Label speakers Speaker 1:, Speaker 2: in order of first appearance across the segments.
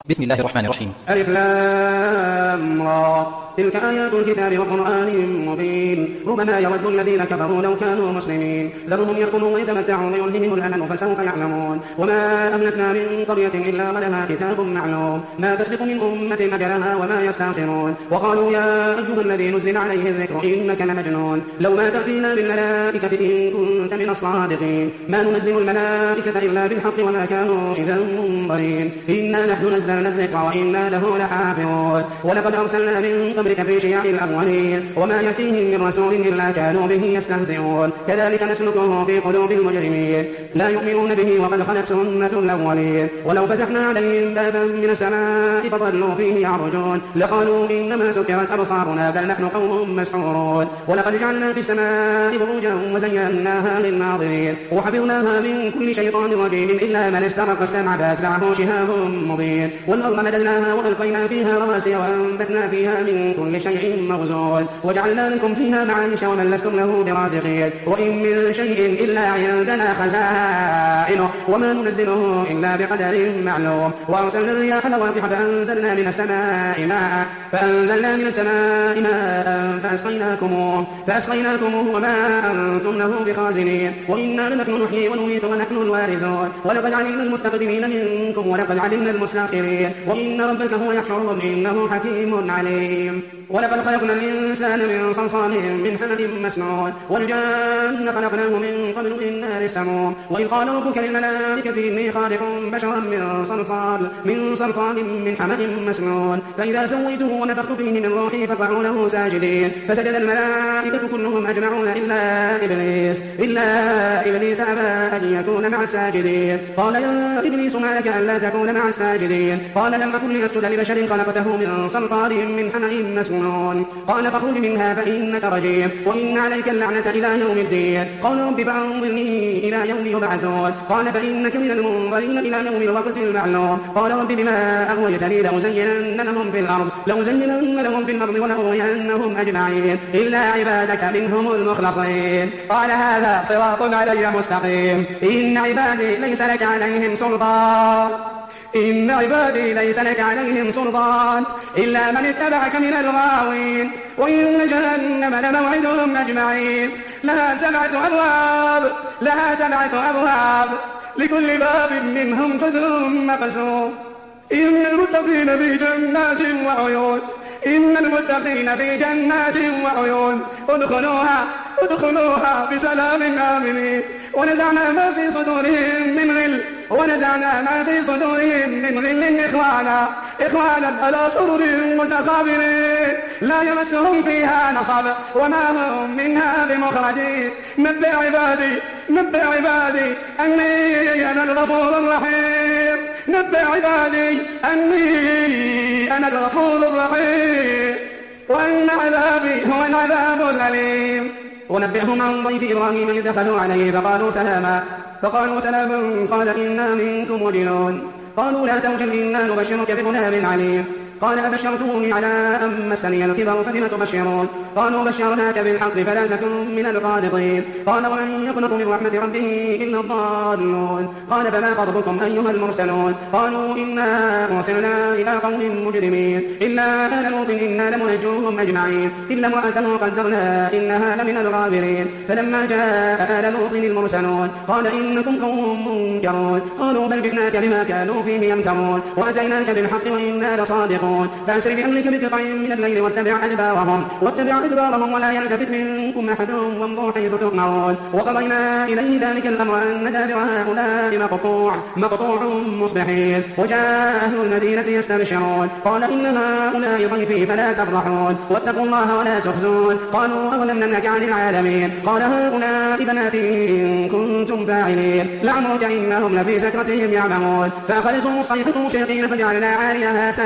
Speaker 1: بسم الله الرحمن الرحيم.
Speaker 2: ألف لام را تلك آيات الكتاب وقرآن مبين ربما يود الذين كفروا لو كانوا مسلمين ذرهم يأكلوا ويتمتعوا ويلههم الأمل فسوف يعلمون وما أهلكنا من قرية إلا ولها كتاب معلوم ما تسبق من أمة أجلها وما يستأخرون وقالوا يا أيها الذي نزل عليه الذكر إنك لمجنون لو ما تأتينا بالملائكة إن كنت من الصادقين ما ننزل الملائكة إلا بالحق وما كانوا إذا منظرين إنا نحن نزلنا الذكر وإنا له لحافظون ولقد أرسلنا من قبلك في شيع الأولين وما يأتيهم من رسول إلا كانوا به يستهزئون كذلك نسلكه في قلوب المجرمين لا يؤمنون به وقد خلت سنة الأولين ولو فتحنا عليهم بابا من السماء فظلوا فيه يعرجون لقالوا إنما سكرت أبصارنا بل نحن قوم مسحورون ولقد جعلنا في السماء بروجا وزيناها للناظرين وحفظناها من كل شيطان رجيم إلا من استرق السمع فأتبعه شهاب مبين والأرض مددناها وألقينا فيها رواسي وأنبتنا فيها من كل شيء موزون وجعلنا لكم فيها معايش ومن لستم له برازقين وإن من شيء إلا عندنا خزائنه وما ننزله إلا بقدر معلوم وأرسلنا الرياح لواقح فأنزلنا من السماء ماء فأسقيناكموه وما أنتم له بخازنين وإنا لنحن نحيي ونميت ونحن الوارثون ولقد علمنا المستقدمين منكم ولقد علمنا المستأخرين وإن ربك هو يحشرهم إنه حكيم عليم ولقد خلقنا الإنسان من صلصال من حمأ مسنون والجان خلقناه من قبل من نار السموم وإذ قال ربك للملائكة إني خالق بشرا من صلصال من حمأ مسنون فإذا سويته ونفخت فيه من روحي فقعوا له ساجدين فسجد الملائكة كلهم أجمعون إلا إبليس أبى أن يكون مع الساجدين قال يا إبليس ما لك ألا تكون مع الساجدين قال لم أكن لأسجد لبشر خلقته من صلصال من حمأ مسنون قال فاخرج منها فإنك رجيم وإن عليك اللعنة إلى يوم الدين قال رب فأنظرني إلى يوم يبعثون قال فإنك من المنظرين إلى يوم الوقت المعلوم قال رب بما أغويتني لأزينن لهم في الأرض ولأغوينهم أجمعين إلا عبادك منهم المخلصين قال هذا صراط علي مستقيم إن عبادي ليس لك عليهم سلطان إلا من اتبعك من الغاوين وإن جهنم لموعدهم أجمعين لها سبعة أبواب لكل باب منهم جزء مقسوم إن المتقين في جنات وعيون ادخلوها بسلام آمنين ونزعنا ما في صدورهم من غل إخوانا على سرر متقابلين لا يمسهم فيها نصب وما هم منها بمخرجين نبئ عبادي أني أنا الغفور الرحيم وأن عذابي هو العذاب الأليم ونبئهم عن ضيف إبراهيم إذ دخلوا عليه فقالوا سلاما قال إنا منكم وجلون قالوا لا توجل إنا نبشرك بغلام عليم قال أبشرتموني على أن مسني الكبر فبم تبشرون قالوا بشرناك بالحق فلا تكن من القانطين قال ومن يقنط من رحمة ربه إلا الضالون قال فما خطبكم أيها المرسلون قالوا إنا أرسلنا إلى قوم مجرمين إلا آل لوط إنا لمنجوهم أجمعين إلا امرأته قدرنا إنها لمن الغابرين فلما جاء آل لوط المرسلون قال إنكم قوم منكرون قالوا بل جئناك بما كانوا فيه يمترون وأتيناك بالحق وإنا لصادقون فأسر بأهلك بقطع من الليل واتبع أدبارهم ولا يلتفت منكم أحد وامضوا حيث تؤمرون وقضينا إليه ذلك الأمر أن دابر هؤلاء مقطوع مصبحين وجاء أهل المدينة يستبشرون قال إن هؤلاء ضيفي فلا تفضحون واتقوا الله ولا تخزون قالوا أولم ننهك عن العالمين قال هؤلاء بناتي إن كنتم فاعلين لعمرك إنهم لفي سكرتهم يعمهون فأخذتهم الصيحة مشرقين فجعلنا عاليها سافلها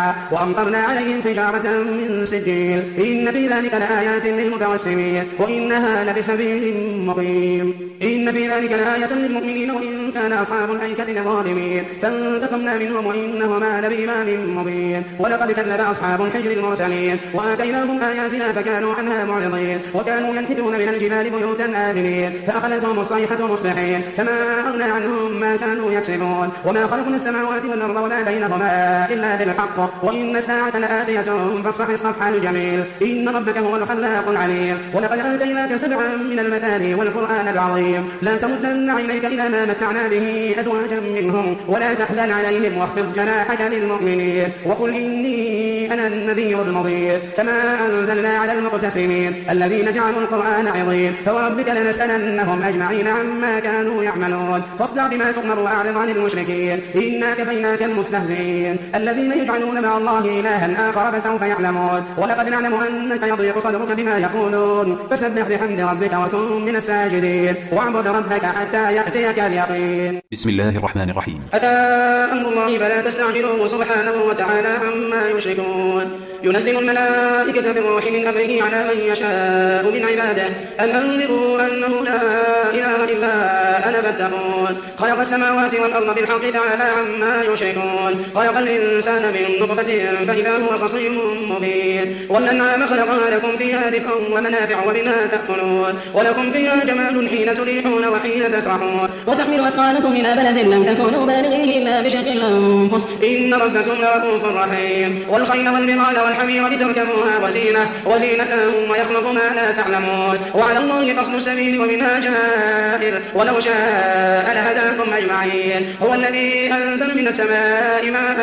Speaker 2: وأمطرنا عليهم حجارة من سجيل إن في ذلك لآيات للمتوسمين وإنها لبسبيل مقيم إن في ذلك لآية للمؤمنين وإن كان أصحاب الأيكة لظالمين فانتقمنا منهم وإنهما لبإمام مبين ولقد كذب أصحاب الحجر المرسلين وآتيناهم آياتنا فكانوا عنها معرضين وكانوا ينحتون من الجبال بيوتا آمنين فأخذتهم الصيحة مصبحين فما أغنى عنهم ما كانوا يكسبون وما خلقنا السماوات والأرض وما بينهما إلا بالحق وإن الساعة لآتية فاصفح الصفح الجميل إن ربك هو الخلاق العليم ولقد آتيناك سبعا من المثاني والقرآن العظيم لا تمدن عينيك إلى ما متعنا به أزواجا منهم ولا تحزن عليهم واخفض جناحك للمؤمنين وقل إني أنا النذير المبين كما أنزلنا على المقتسمين الذين جعلوا القرآن عظيم فوربك لنسألنهم أجمعين عما كانوا يعملون فاصدع بما تؤمر وأعرض عن المشركين إنا كفيناك المستهزئين الذين يجعلون مع الله إلها آخر فسوف يعلمون ولقد نعلم أنك يضيق صدرك بما يقولون فسبح بحمد ربك وكن من الساجدين واعبد ربك حتى يأتيك اليقين.
Speaker 1: بسم الله الرحمن الرحيم.
Speaker 2: أتى أمر الله فلا تستعجلوه سبحانه وتعالى عما يشركون ينزل الملائكة بالروح من أمره على من يشاء من عباده أن أنذروا أنه لا إله إلا أنا فاتقون خلق السماوات والأرض بالحق تعالى عما يشركون خلق الإنسان من نطفة فإذا هو خصيم مبين والأنعام خلقها لكم فيها دفء ومنافع ومنها تأكلون ولكم فيها جمال حين تريحون وحين تسرحون
Speaker 3: وتحمل أثقالكم إلى بلد لم تكونوا بالغيه إلا بشق الأنفس
Speaker 2: إن ربكم لرؤوف رحيم والخيل والبغال والحمير لتركبوها وزينة ويخلق ما لا تعلمون وعلى الله قصد السبيل ومنها جائر ولو شاء لهداكم أجمعين هو الذي أنزل من السماء ماء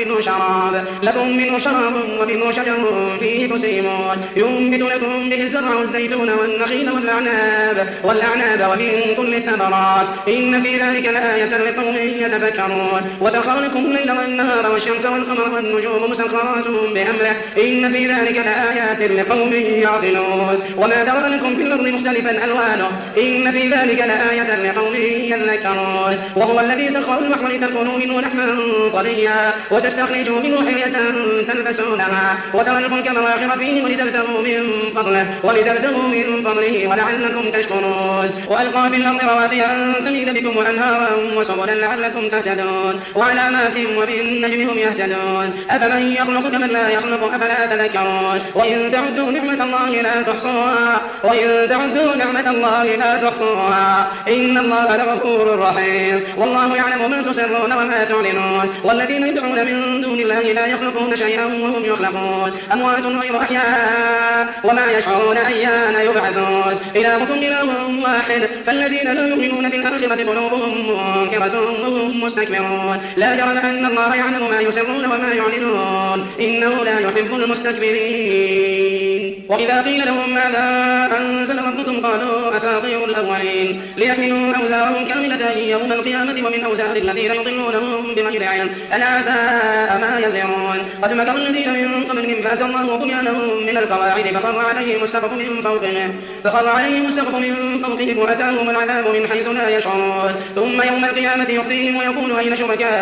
Speaker 2: لكم منه شراب ومنه شجر فيه تسيمون ينبت لكم به الزرع والزيتون والنخيل والأعناب ومن كل الثمرات إن في ذلك لآية لقوم يتفكرون وسخر لكم الليل والنهار والشمس والقمر والنجوم مسخرات بأمره إن في ذلك لآيات لقوم يعقلون وما ذرأ لكم في الأرض مختلفا ألوانه إن في ذلك لآية لقوم يذكرون وهو الذي سخر البحر لتكونوا منه لحما طريا وتستخرجوا منه حلية تلبسونها وترى الفلك مواخر فيه ولتبتغوا من فضله ولعلكم تشكرون وألقى في الأرض رواسي أن تميد بكم وأنهارا وسبلا لعلكم تهتدون وعلامات وبالنجم هم يهتدون أفمن يخلق كمن لا يخلق أفلا تذكرون وإن تعدوا نعمة الله لا تحصوها إن الله لغفور رحيم والله يعلم ما تسرون وما تعلنون والذين يدعون من دون الله لا يخلقون شيئا وهم يخلقون أموات غير أحياء وما يشعرون أيان يبعثون إلهكم إله واحد فالذين لا يؤمنون بالآخرة قلوبهم منكرة وهم مستكبرون لا جرم أن الله يعلم ما يسرون وما يعلنون إنه لا يحب المستكبرين وإذا قيل لهم ماذا أنزل ربكم قالوا أساطير الأولين ليحملوا أوزارهم كاملة يوم القيامة ومن أوزار الذين يضلونهم بغير علم ألا ساء ما يزرون قد مكر الذين من قبلهم فأتى الله بنيانهم من القواعد فخر عليهم السقف من فوقهم وأتاهم العذاب من حيث لا يشعرون ثم يوم القيامة يخزيهم ويقول أين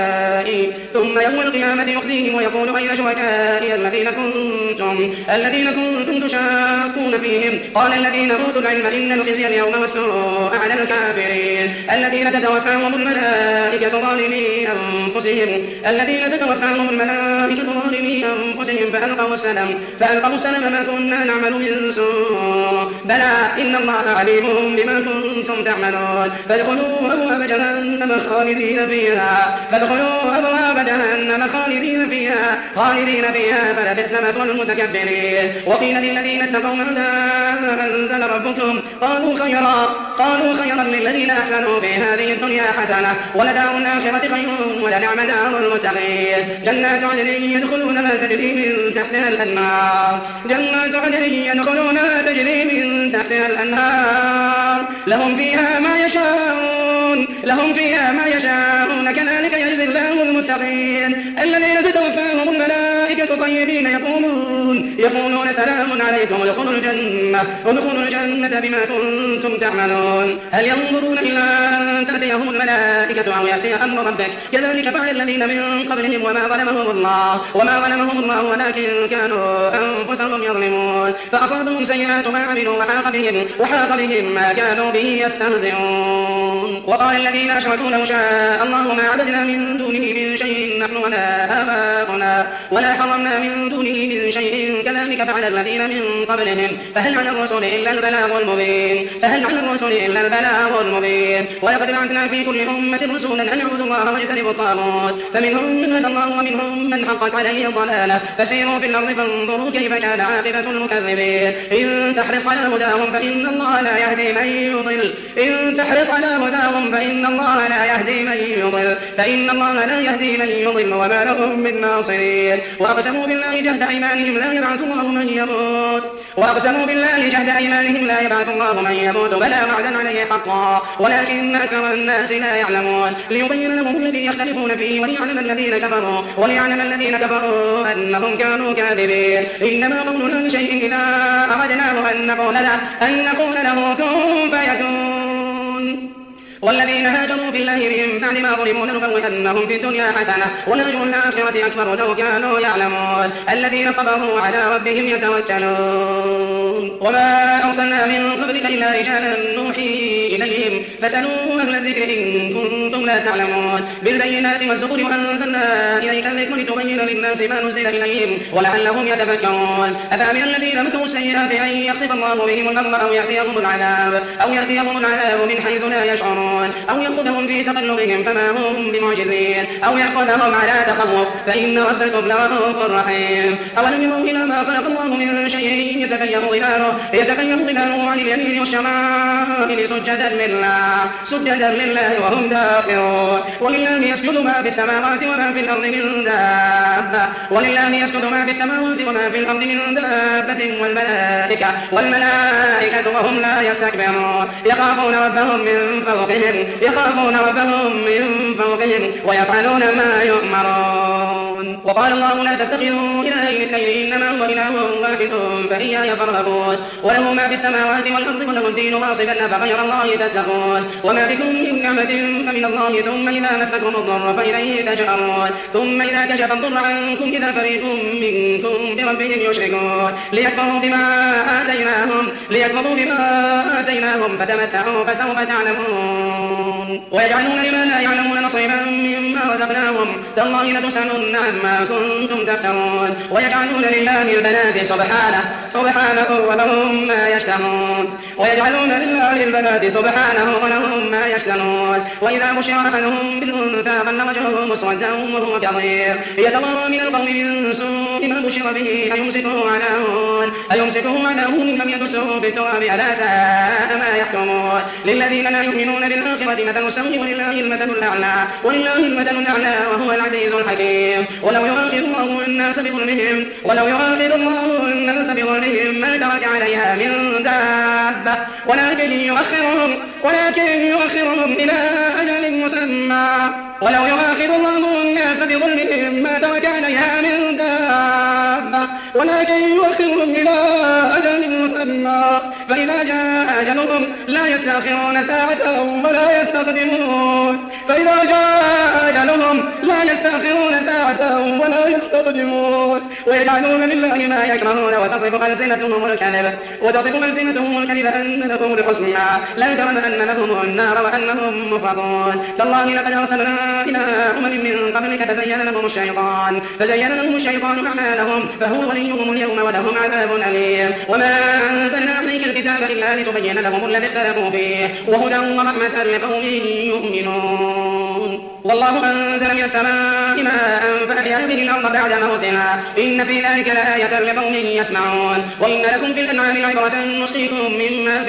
Speaker 2: شركائي الذين كنتم تشاكون فيهم قال الذين أوتوا العلم إن الخزي اليوم والسوء على الكافرين الذين تتوفاهم الملائكة ظالمي أنفسهم فألقوا السلم ما كنا نعمل من سوء بلى إن الله عليم بما كنتم تعملون فادخلوا أبواب جهنم خالدين فيها فلبئس مثوى المتكبرين وقيل للذين اتقوا ماذا أنزل ربكم قالوا خيرا للذين أحسنوا في هذه الدنيا حسنة ولدار الآخرة خير ولنعم دار المتقين جنات عدن يدخلونها تجري من تحتها الأنهار لهم فيها ما يشاءون كذلك يجزي الله المتقين الذين تتوفاهم الملائكة طيبين يقولون سلام عليكم ادخلوا الجنة بما كنتم تعملون هل ينظرون إلا أن تأتيهم الملائكة أو يأتي أمر ربك كذلك فعل الذين من قبلهم وما ظلمهم الله ولكن كانوا أنفسهم يظلمون فأصابهم سيئات ما عملوا وحاق بهم ما كانوا به يستهزئون وقال الذين أشركوا لو شاء الله ما عبدنا من دونه من شيء نحن ولا آباؤنا ولا حرمنا من دونه من شيء كذلك فعل الذين من قبلهم فهل على الرسل إلا البلاغ المبين ولقد بعثنا في كل أمة رسولا أن اعبدوا الله واجتنبوا الطاغوت فمنهم من هدى الله ومنهم من حقت عليه الضلالة فسيروا في الأرض فانظروا كيف كان عاقبة المكذبين إن تحرص على هداهم فإن الله لا يهدي من يضل وما لهم من ناصرين وأقسموا بالله جهد أيمانهم لا يبعث الله من يموت بلى وعدا عليه حقا ولكن أكثر الناس لا يعلمون ليبين لهم الذي يختلفون فيه وليعلم الذين كفروا أنهم كانوا كاذبين إنما قولنا لشيء إذا أردناه أن نقول له كن فيكون والذين هاجروا في الله من بعد ما ظلموا لنبوئنهم في الدنيا حسنة ولأجر الآخرة أكبر لو كانوا يعلمون الذين صبروا على ربهم يتوكلون وما أرسلنا من قبلك إلا رجالا نوحي إليهم فاسألوا أهل الذكر إن كنتم لا تعلمون بالبينات والزبر وأنزلنا إليك الذكر لتبين للناس ما نزل إليهم ولعلهم يتفكرون أفأمن الذين مكروا السيئات أن يخسف الله بهم الأرض أو يأتيهم العذاب من حيث لا يشعرون أو يأخذهم في تقلبهم فما هم بمعجزين أو يأخذهم على تخوف فإن ربكم لرؤوف رحيم أولم يروا إلى ما خلق الله من شيء يتغير ظلاله عن اليمين والشمائل سجدا لله وهم داخرون ولله يسجد ما في السماوات وما في الأرض من دابة والملائكة وهم لا يستكبرون يخافون ربهم من فوقهم ويفعلون ما يؤمرون وقال الله لا تتخذوا إلهين اثنين إنما هو إله واحد فإياي فارهبون وله ما في السماوات والأرض وله الدين واصبا أفغير الله تتقون وما بكم من نعمة فمن الله ثم إذا مسكم الضر فإليه تجأرون ثم إذا كشف الضر عنكم إذا فريق منكم بربهم يشركون ليكفروا بما آتيناهم فتمتعوا فسوف تعلمون ويجعلون لما لا يعلمون نصيبا مما رزقناهم تالله لتسألن عما كنتم تفترون ويجعلون لله البنات سبحانه ولهم ما يشتهون وإذا بشر أحدهم بالأنثى ظل وجهه مسودا وهو كظيم يتوارى من القوم من سوء ما بشر به أيمسكه على هون لم يدسه بالتراب ألا ساء ما يحكمون للذين لا يؤمنون بالآخرة مثل السوء ولله المثل الأعلى وهو العزيز الحكيم ولو يؤاخذ الله الناس بظلمهم ما ترك عليها من دابة ولكن يؤخرهم إلى أجل مسمى فإذا جاء أجلهم لا يستأخرون ساعة ولا يستقدمون ويجعلون لله ما يكرهون وتصف ألسنتهم الكذب أن لهم الحسنى لا جرم أن لهم النار وأنهم مفرطون تالله لقد أرسلنا إلى أمم من قبلك فزين لهم الشيطان أعمالهم فهو وليهم اليوم ولهم عذاب أليم وما أنزلنا عليك الكتاب إلا لتبين لهم الذي اختلفوا فيه وهدى ورحمة لقوم يؤمنون والله أنزل من السماء ماء فأحيا به الأرض بعد موتها إن في ذلك لآية لقوم يسمعون وإن لكم في الأنعام عبرة نسقيكم مما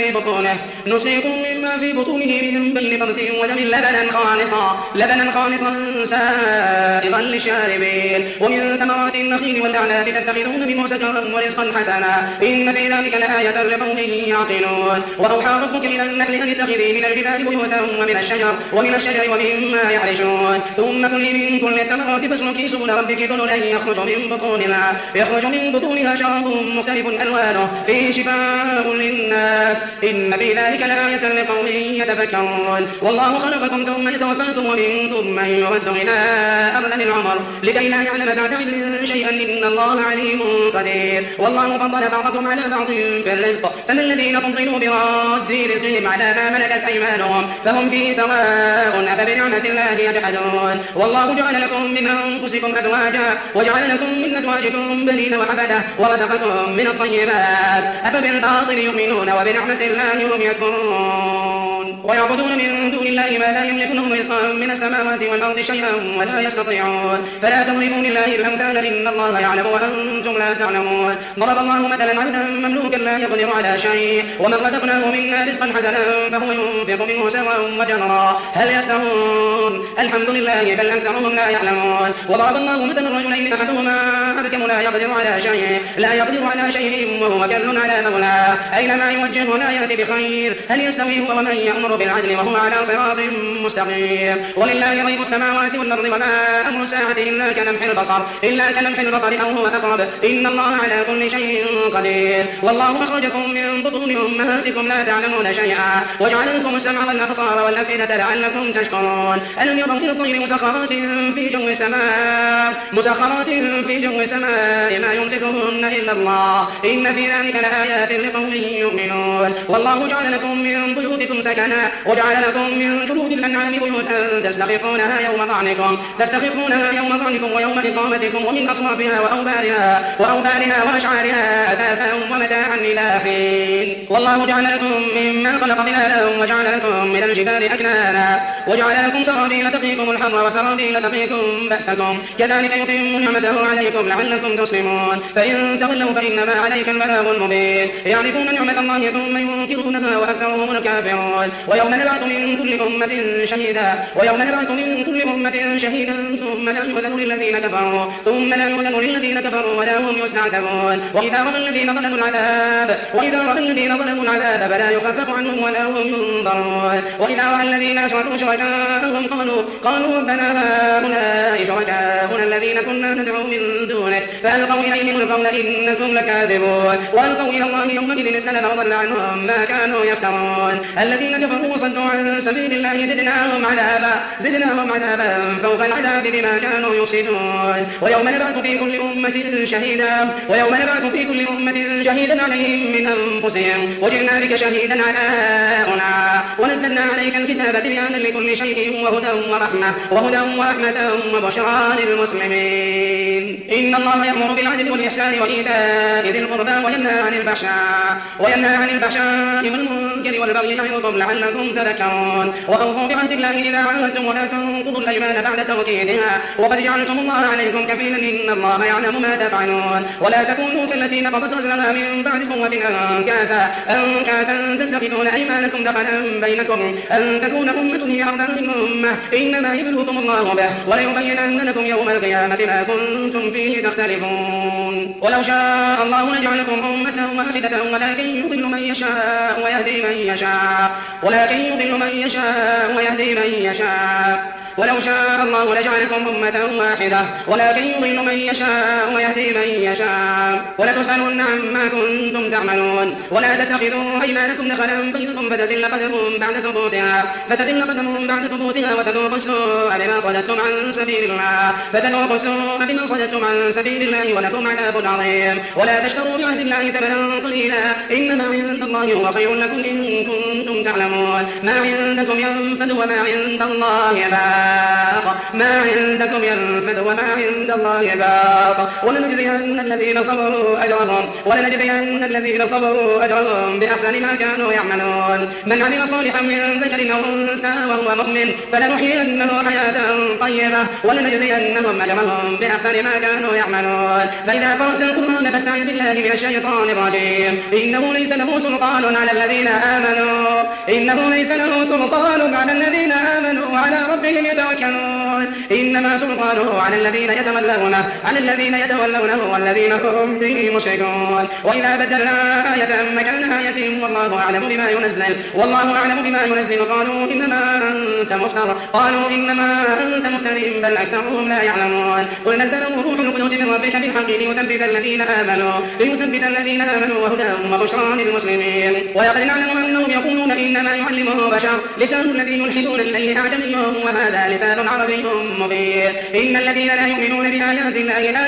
Speaker 2: في بطونه من بين فرث ودم لبنا خالصا سائغا للشاربين ومن ثمرات النخيل والأعناب تتخذون منه سكرا ورزقا حسنا إن في ذلك لآية لقوم يعقلون وأوحى ربك إلى النحل أن اتخذي من الجبال بيوتا ومن الشجر ومما يعرشون يعيشون ثم كلي من كل الثمرات فاسلكي سبل ربك ذللا يخرج من بطونها شراب مختلف ألوانه فيه شفاء للناس إن في ذلك لآية لقوم يتفكرون والله خلقكم ثم يتوفاكم ومنكم من يرد إلى أرذل العمر لكي لا يعلم بعد علم شيئا إن الله عليم قدير والله فضل بعضكم على بعض في الرزق فما الذين فضلوا براد رزقهم على ما ملكت أيمانهم فهم فيه سواء أفبنعمة الله يجحدون والله جعل لكم من أنفسكم أزواجا وجعل لكم من أزواجكم بنين وحفدة ورزقكم من الطيبات أفبالباطل يؤمنون وبنعمة الله هم يكفرون ويعبدون من دون الله ما لا يملك لهم رزقا من السماوات والأرض شيئا ولا يستطيعون فلا تضربوا لله الأمثال إن الله يعلم وأنتم لا تعلمون ضرب الله مثلا عبدا مملوكا لا يقدر على شيء ومن رزقناه منا رزقا حسنا فهو ينفق منه سرا وجهرا هل يستوون الحمد لله بل أكثرهم لا يعلمون وضرب الله مثلا رجلين أحدهما أبكم لا يقدر على شيء وهو كل على مولاه أينما يوجه لا يأتي بخير هل يستوي هو ومن يأمر بالعدل وهو على صراط مستقيم ولله غيب السماوات والأرض وما أمر الساعة إلا كلمح البصر أو هو أقرب إن الله على كل شيء قدير والله أخرجكم من بطون أمهاتكم لا تعلمون شيئا وجعل لكم السمع والأبصار والأفئدة لعلكم تشكرون ألم يروا إلى الطير مسخرات في جو السماء ما يمسكهن إلا الله إن في ذلك لآيات لقوم يؤمنون والله جعل لكم من بيوتكم سكنا وجعل لكم من جلود الأنعام بيوتا تستخفونها يوم ظعنكم ويوم إقامتكم ومن أصوافها وأوبارها وأشعارها أثاثا ومتاعا إلى حين والله جعل لكم مما خلق ظلالا وجعل لكم من الجبال أكنانا وجعل لكم سرابيل تقيكم الحر وسرابيل تقيكم بأسكم كذلك يتم نعمته عليكم لعلكم تسلمون فإن تولوا فإنما عليك البلاغ المبين يعرفون نعمة الله ثم ينكرونها وأكثرهم الكافرون ويوم نبعث من كل أمة شهيدا ثم لا يؤذن للذين كفروا ولا هم يستعتبون وإذا رأى الذين ظلموا العذاب فلا يخفف عنهم ولا هم ينظرون وإذا رأى الذين أشركوا شركاءهم قالوا ربنا هؤلاء شركاؤنا الذين كنا ندعو من دونك فألقوا إليهم القول إنكم لكاذبون وألقوا إلى الله يومئذ السلام وضل عنهم ما كانوا يفترون الذين كفروا وصدوا عن سبيل الله زدناهم عذابا فوق العذاب بما كانوا يفسدون ويوم نبعث في كل أمة شهيدا عليهم من أنفسهم وجئنا بك شهيدا على هؤلاء ونزلنا عليك الكتاب تبيانا لكل شيء وهدى ورحمة وبشرى للمسلمين إن الله يأمر بالعدل والإحسان وإيتاء ذي القربى وينهى عن الفحشاء والمنكر والبغي يعظكم لعلكم تذكرون وأوفوا بعهد الله إذا عاهدتم ولا تنقضوا الأيمان بعد توكيدها وقد جعلتم الله عليكم كفيلا إن الله يعلم ما تفعلون ولا تكونوا كالتي نقضت غزلها من بعد قوة أنكاثا تتخذون أيمانكم دخلا بينكم أن تكون أمة هي أربع من أمة إنما يبلوكم الله به وليبينن لكم يوم القيامة ما كنتم فيه تختلفون ولو شاء الله لجعلكم أمة واحدة ولكن يضل من يشاء ويهدي من يشاء ولو شاء الله لجعلكم أمة واحدة ولكن يضل من يشاء ويهدي من يشاء ولتسألن عما كنتم تعملون ولا تتخذوا أيمانكم دخلا بينكم فتزل قدم بعد ثبوتها وتذوقوا السوء بما صددتم عن سبيل الله ولكم عذاب عظيم ولا تشتروا بعهد الله ثمنا قليلا إنما عند الله هو خير لكم إن كنتم تعلمون ما عندكم ينفد وما عند الله باق ولنجزين الذين صبروا أجرهم بأحسن ما كانوا يعملون من عمل صالحا من ذكر أو أنثى وهو مؤمن فلنحيينه حياة طيبة ولنجزينهم أجرهم بأحسن ما كانوا يعملون فإذا قرأت القرآن فاستعذ بالله من الشيطان الرجيم إنه ليس له سلطان على الذين آمنوا وعلى ربهم يتوكلون إنما سلطانه على الذين يتولونه والذين هم به مشركون وإذا بدلنا آية مكان آية والله أعلم بما ينزل قالوا إنما أنت مفتر بل أكثرهم لا يعلمون قل نزله روح القدس من ربك بالحق ليثبت الذين آمنوا وهدى وبشرى للمسلمين ولقد نعلم أنهم يقولون إنما يعلمه بشر لسان الذي يلحدون إليه أعجمي وهذا لسان عربي مبين إن الذين لا يؤمنون بآيات الله لا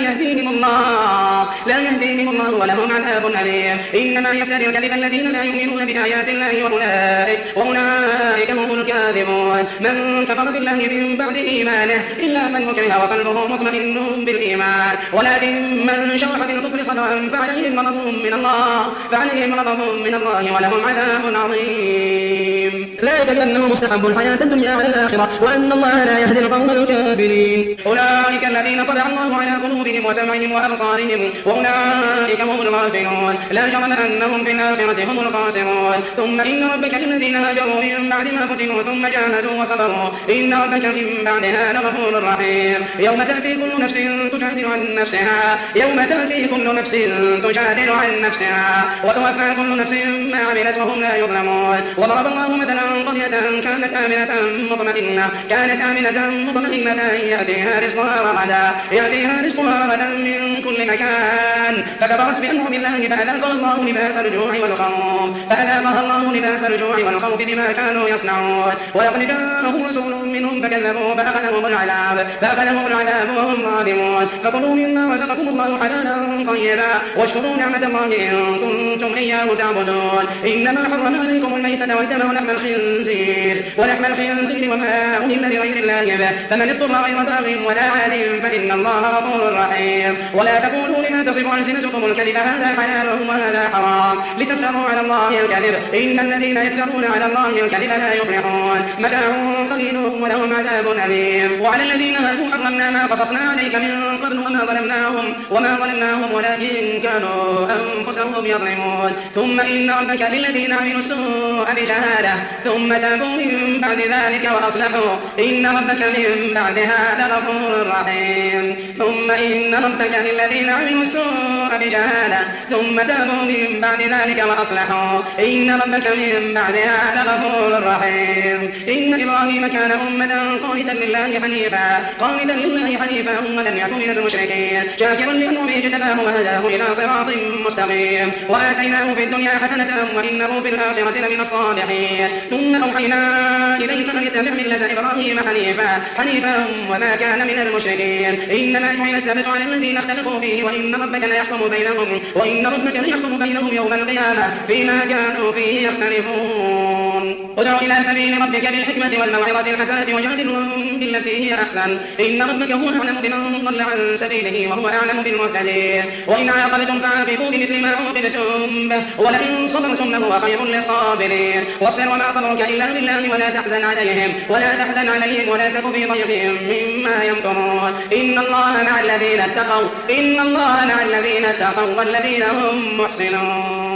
Speaker 2: يهديهم الله ولهم عذاب أليم إنما يفتري الكذب الذين لا يؤمنون بآيات الله وأولئك هم الكاذبون من كفر بالله من بعد إيمانه إلا من مكره وقلبه مطمئن بالإيمان ولكن من شرح بالكفر صدرا فعليهم غضب من الله ولهم عذاب عظيم
Speaker 3: ذلك بأنه مستحب الحياة الدنيا على الآخرة وأن الله لا يهدي القوم الكافرين
Speaker 2: أولئك الذين طبع الله على قلوبهم وسمعهم وأبصارهم وأولئك هم الغافلون لا جرم أنهم في الآخرة هم الخاسرون ثم إن ربك للذين هاجروا من بعد ما فتنوا ثم جاهدوا وصبروا إن ربك من بعدها لغفور رحيم يوم تأتي كل نفس تجادل عن نفسها وتوفى كل نفس ما عملت وهم لا يظلمون وضرب الله مثلا قرية كانت آمنة مطمئنة يأتيها رزقها غدا من كل مكان فكفرت بأنعم الله فأذاقها الله لباس الجوع والخوف بما كانوا يصنعون ولقد جاءهم رسول منهم فكذبوا فأخذهم العذاب وهم ظالمون فكلوا مما رزقكم الله حلالا طيبا واشكروا نعمة الله إن كنتم إياه تعبدون إنما حرم عليكم الميتة والدم ولحم الخنزير وما أهل لغير الله به فمن اضطر غير باغ ولا عاد فإن الله غفور رحيم ولا تقولوا لما تصف ألسنتكم الكذب هذا حلال وهذا حرام لتفتروا على الله الكذب إن الذين يفترون على الله الكذب لا يفلحون متاع قليل ولهم عذاب أليم وعلى الذين هادوا حرمنا ما قصصنا عليك من قبل وما ظلمناهم ولكن كانوا أنفسهم يظلمون ثم إن ربك للذين عملوا السوء بجهالة ثم تابوا من بعد ذلك وأصلحوا إن ربك من بعدها لغفور رحيم ثم إن ربك للذين عملوا السوء بجهالة ثم تابوا من بعد ذلك وأصلحوا إن ربك من بعدها لغفور رحيم إن إبراهيم كان أمة قانتا لله حنيفا ولم يكن من المشركين شاكرا لأنعمه اجتباه وهداه إلى صراط مستقيم وآتيناه في الدنيا حسنة وإنه في الآخرة لمن الصالحين ثم أوحينا إليك أن اتبع ملة إبراهيم حنيفا وما كان من المشركين إنما جعل السبت على الذين اختلفوا فيه وإن ربك ليحكم بينهم يوم القيامة فيما كانوا فيه يختلفون ادع إلى سبيل ربك بالحكمة والموعظة الحسنة وجادلهم بالتي هي أحسن إن ربك هو أعلم بمن ضل عن سبيله وهو أعلم بالمهتدين وإن عاقبتم فعاقبوا بمثل ما عوقبتم به ولئن صبرتم لهو خير للصابرين واصبر وما صبرك إلا بالله ولا تحزن عليهم ولا تك في ضيق مما يمكرون إن الله مع الذين اتقوا والذين هم محسنون